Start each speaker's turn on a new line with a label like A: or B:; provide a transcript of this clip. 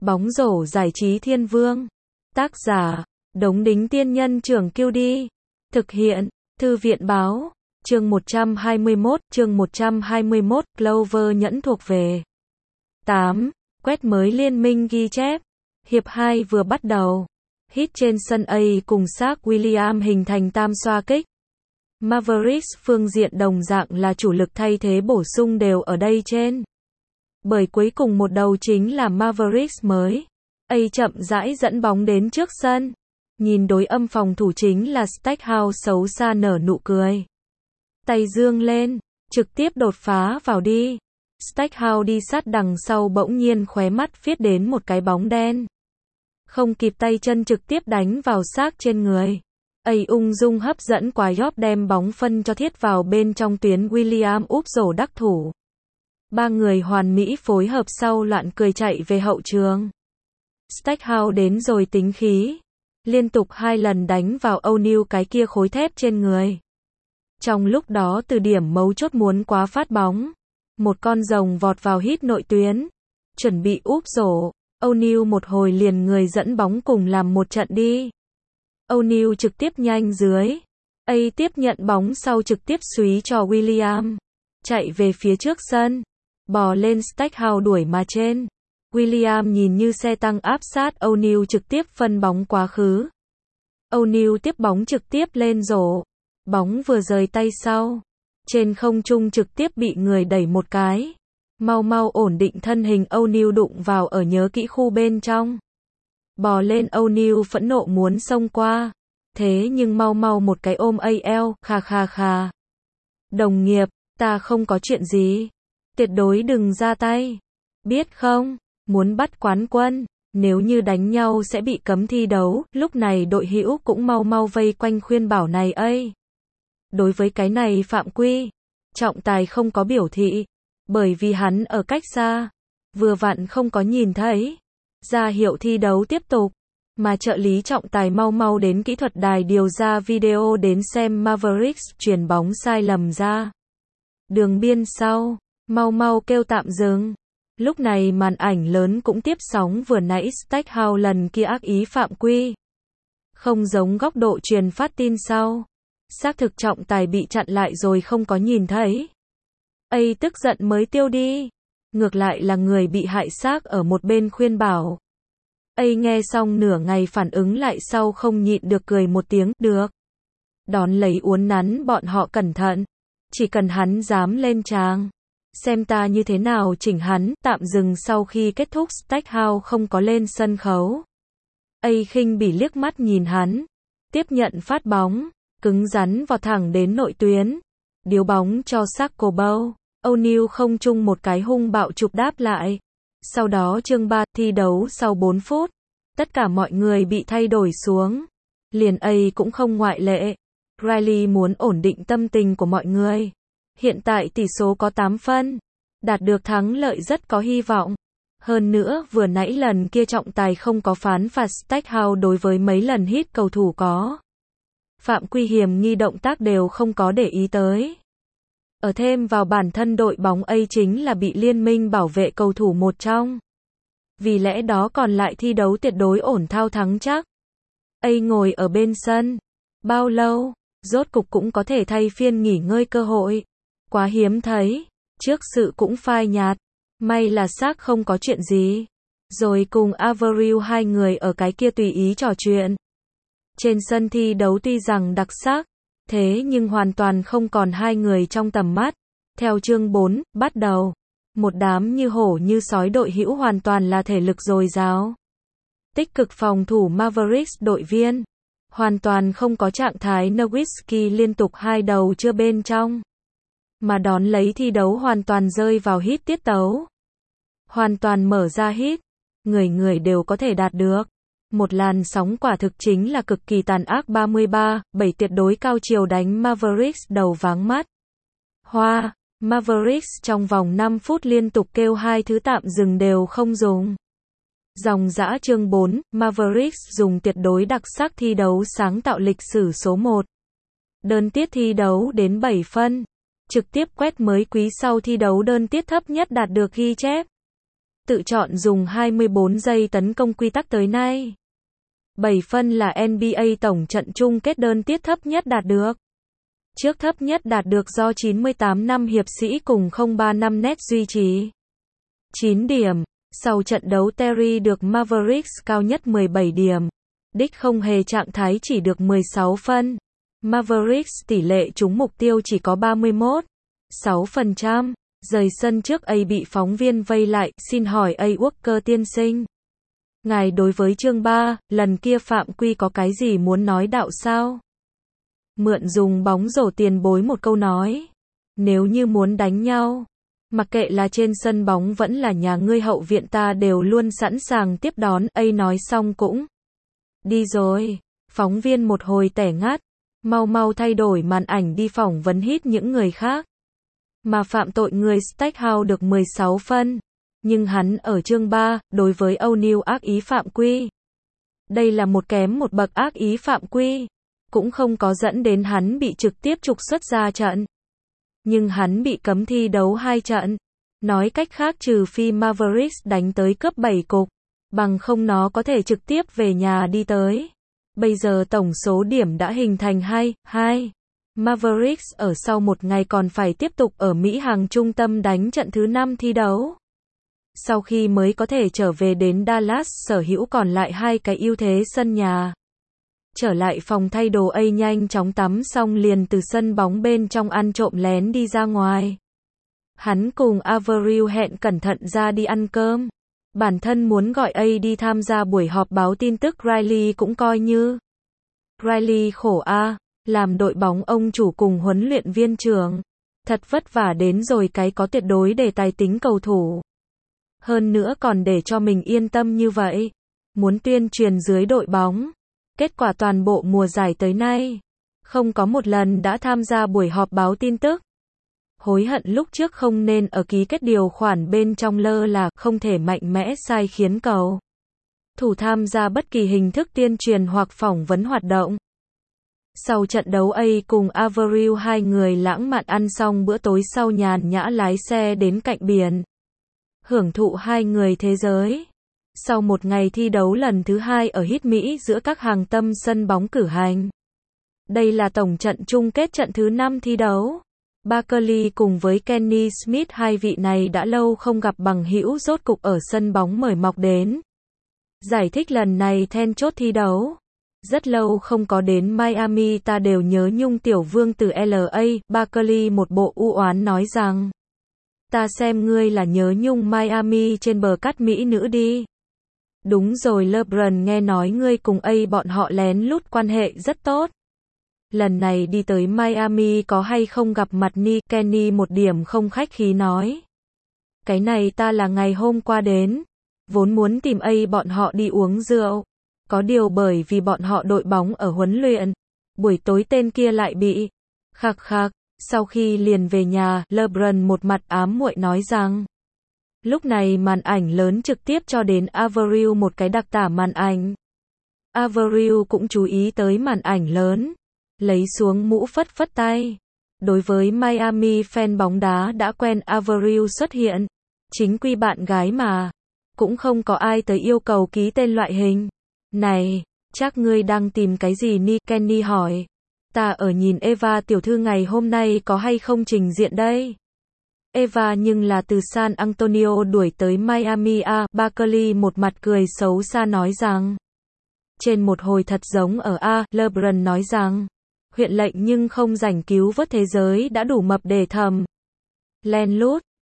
A: Bóng rổ giải trí thiên vương. Tác giả, Đống Đính Tiên Nhân Trưởng Kiêu Đi. Thực hiện, Thư viện Báo. Chương 121, Clover nhẫn thuộc về. 8. Quét mới liên minh ghi chép. Hiệp 2 vừa bắt đầu. Hit trên sân A cùng Shaq William hình thành tam xoa kích. Mavericks phương diện đồng dạng là chủ lực thay thế bổ sung đều ở đây trên. Bởi cuối cùng một đầu chính là Mavericks mới. A chậm rãi dẫn bóng đến trước sân. Nhìn đối âm phòng thủ chính là Stackhouse xấu xa nở nụ cười. Tay dương lên, trực tiếp đột phá vào đi. Stackhouse đi sát đằng sau bỗng nhiên khóe mắt viết đến một cái bóng đen. Không kịp tay chân trực tiếp đánh vào xác trên người. A ung dung hấp dẫn quả York đem bóng phân cho thiết vào bên trong tuyến William úp rổ đắc thủ. Ba người hoàn mỹ phối hợp sau loạn cười chạy về hậu trường. Stackhouse đến rồi tính khí. Liên tục 2 lần đánh vào O'Neal cái kia khối thép trên người. Trong lúc đó từ điểm mấu chốt muốn quá phát bóng. Một con rồng vọt vào hít nội tuyến. Chuẩn bị úp rổ. O'Neal một hồi liền người dẫn bóng cùng làm một trận đi. O'Neal trực tiếp nhanh dưới. A tiếp nhận bóng sau trực tiếp súy cho William. Chạy về phía trước sân. Bò lên Stackhouse đuổi mà trên. William nhìn như xe tăng áp sát O'Neal trực tiếp phân bóng quá khứ. O'Neal tiếp bóng trực tiếp lên rổ. Bóng vừa rời tay sau. Trên không trung trực tiếp bị người đẩy một cái. Mau ổn định thân hình O'Neal đụng vào ở nhớ kỹ khu bên trong. Bò lên O'Neal phẫn nộ muốn xông qua. Thế nhưng mau một cái ôm AL, khà. Đồng nghiệp, ta không có chuyện gì. Tuyệt đối đừng ra tay. Biết không, muốn bắt quán quân, nếu như đánh nhau sẽ bị cấm thi đấu. Lúc này đội hữu cũng mau vây quanh khuyên bảo này ấy. Đối với cái này phạm quy, trọng tài không có biểu thị. Bởi vì hắn ở cách xa, vừa vặn không có nhìn thấy. Ra hiệu thi đấu tiếp tục. Mà trợ lý trọng tài mau đến kỹ thuật đài điều ra video đến xem Mavericks chuyền bóng sai lầm ra. Đường biên sau, mau kêu tạm dừng. Lúc này màn ảnh lớn cũng tiếp sóng vừa nãy Stackhouse lần kia ác ý phạm quy. Không giống góc độ truyền phát tin sau. Xác thực trọng tài bị chặn lại rồi không có nhìn thấy. A tức giận mới tiêu đi. Ngược lại là người bị hại xác ở một bên khuyên bảo. A nghe xong nửa ngày phản ứng lại sau không nhịn được cười một tiếng, được. Đón lấy uốn nắn bọn họ cẩn thận. Chỉ cần hắn dám lên tràng. Xem ta như thế nào chỉnh hắn, tạm dừng sau khi kết thúc Stackhouse không có lên sân khấu. A khinh bỉ liếc mắt nhìn hắn. Tiếp nhận phát bóng, cứng rắn vào thẳng đến nội tuyến. Điếu bóng cho Sakobo. O'Neal không chung một cái hung bạo chụp đáp lại. Sau đó chương 3 thi đấu sau 4 phút. Tất cả mọi người bị thay đổi xuống. Liền A cũng không ngoại lệ. Riley muốn ổn định tâm tình của mọi người. Hiện tại tỷ số có 8 phân. Đạt được thắng lợi rất có hy vọng. Hơn nữa vừa nãy lần kia trọng tài không có phán phạt Stackhouse đối với mấy lần hit cầu thủ có. Phạm quy hiểm nghi động tác đều không có để ý tới. Ở thêm vào bản thân đội bóng A chính là bị liên minh bảo vệ cầu thủ một trong. Vì lẽ đó còn lại thi đấu tuyệt đối ổn thao thắng chắc. A ngồi ở bên sân. Bao lâu, rốt cục cũng có thể thay phiên nghỉ ngơi cơ hội. Quá hiếm thấy. Trước sự cũng phai nhạt. May là Shaq không có chuyện gì. Rồi cùng Avril hai người ở cái kia tùy ý trò chuyện. Trên sân thi đấu tuy rằng đặc sắc. Thế nhưng hoàn toàn không còn hai người trong tầm mắt. Theo chương 4, bắt đầu. Một đám như hổ như sói đội hữu hoàn toàn là thể lực dồi dào. Tích cực phòng thủ Mavericks đội viên. Hoàn toàn không có trạng thái Nowitzki liên tục 2 đầu chưa bên trong. Mà đón lấy thi đấu hoàn toàn rơi vào hit tiết tấu. Hoàn toàn mở ra hit. Người đều có thể đạt được. Một làn sóng quả thực chính là cực kỳ tàn ác 33-7 tuyệt đối cao chiều đánh Mavericks đầu váng mắt. Mavericks trong vòng 5 phút liên tục kêu 2 thứ tạm dừng đều không dùng. Dòng dã chương 4, Mavericks dùng tuyệt đối đặc sắc thi đấu sáng tạo lịch sử số 1. Đơn tiết thi đấu đến 7 phân. Trực tiếp quét mới quý sau thi đấu đơn tiết thấp nhất đạt được ghi chép. Tự chọn dùng 24 giây tấn công quy tắc tới nay. 7 phân là NBA tổng trận chung kết đơn tiết thấp nhất đạt được. Trước thấp nhất đạt được do 98 năm hiệp sĩ cùng 03 năm Nets duy trì. 9 điểm. Sau trận đấu Terry được Mavericks cao nhất 17 điểm. Dick không hề trạng thái chỉ được 16 phân. Mavericks tỷ lệ trúng mục tiêu chỉ có 31,6%. Rời sân trước A bị phóng viên vây lại, xin hỏi A Walker tiên sinh. Ngài đối với chương 3, lần kia phạm quy có cái gì muốn nói đạo sao? Mượn dùng bóng rổ tiền bối một câu nói. Nếu như muốn đánh nhau, mặc kệ là trên sân bóng vẫn là nhà ngươi hậu viện ta đều luôn sẵn sàng tiếp đón. A nói xong cũng đi rồi. Phóng viên một hồi tẻ ngắt. Mau mau thay đổi màn ảnh đi phỏng vấn hít những người khác. Mà phạm tội người Stackhouse được 16 phân. Nhưng hắn ở chương 3, đối với O'Neal ác ý phạm quy. Đây là một kém một bậc ác ý phạm quy. Cũng không có dẫn đến hắn bị trực tiếp trục xuất ra trận. Nhưng hắn bị cấm thi đấu 2 trận. Nói cách khác trừ phi Mavericks đánh tới cấp 7 cục. Bằng không nó có thể trực tiếp về nhà đi tới. Bây giờ tổng số điểm đã hình thành 2-2. Mavericks ở sau một ngày còn phải tiếp tục ở Mỹ hàng trung tâm đánh trận thứ 5 thi đấu. Sau khi mới có thể trở về đến Dallas sở hữu còn lại 2 cái ưu thế sân nhà. Trở lại phòng thay đồ A nhanh chóng tắm xong liền từ sân bóng bên trong ăn trộm lén đi ra ngoài. Hắn cùng Avril hẹn cẩn thận ra đi ăn cơm. Bản thân muốn gọi A đi tham gia buổi họp báo tin tức Riley cũng coi như. Riley khổ a, làm đội bóng ông chủ cùng huấn luyện viên trưởng. Thật vất vả đến rồi cái có tuyệt đối để tài tính cầu thủ. Hơn nữa còn để cho mình yên tâm như vậy. Muốn tuyên truyền dưới đội bóng. Kết quả toàn bộ mùa giải tới nay. Không có một lần đã tham gia buổi họp báo tin tức. Hối hận lúc trước không nên ở ký kết điều khoản bên trong lơ là không thể mạnh mẽ sai khiến cầu thủ tham gia bất kỳ hình thức tuyên truyền hoặc phỏng vấn hoạt động. Sau trận đấu A cùng Avril 2 người lãng mạn ăn xong bữa tối sau nhàn nhã lái xe đến cạnh biển. Hưởng thụ 2 người thế giới. Sau một ngày thi đấu lần thứ 2 ở hit Mỹ giữa các hàng tâm sân bóng cử hành. Đây là tổng trận chung kết trận thứ 5 thi đấu. Barkley cùng với Kenny Smith hai vị này đã lâu không gặp bằng hữu rốt cục ở sân bóng mời mọc đến. Giải thích lần này then chốt thi đấu. Rất lâu không có đến Miami ta đều nhớ nhung tiểu vương từ LA. Barkley một bộ u oán nói rằng. Ta xem ngươi là nhớ nhung Miami trên bờ cát Mỹ nữ đi. Đúng rồi LeBron nghe nói ngươi cùng A bọn họ lén lút quan hệ rất tốt. Lần này đi tới Miami có hay không gặp mặt ni? Kenny một điểm không khách khí nói. Cái này ta là ngày hôm qua đến. Vốn muốn tìm A bọn họ đi uống rượu. Có điều bởi vì bọn họ đội bóng ở huấn luyện. Buổi tối tên kia lại bị. Khạc khạc. Sau khi liền về nhà, LeBron một mặt ám muội nói rằng. Lúc này màn ảnh lớn trực tiếp cho đến Avril một cái đặc tả màn ảnh. Avril cũng chú ý tới màn ảnh lớn. Lấy xuống mũ phất phất tay. Đối với Miami fan bóng đá đã quen Avril xuất hiện. Chính quy bạn gái mà. Cũng không có ai tới yêu cầu ký tên loại hình. Này, chắc ngươi đang tìm cái gì ni? Kenny hỏi. Ta ở nhìn Eva tiểu thư ngày hôm nay có hay không trình diện đây? Eva nhưng là từ San Antonio đuổi tới Miami à? Barkley một mặt cười xấu xa nói rằng. Trên một hồi thật giống ở A, LeBron nói rằng. Huyện lệnh nhưng không rảnh cứu vớt thế giới đã đủ mập để thầm. Len lút,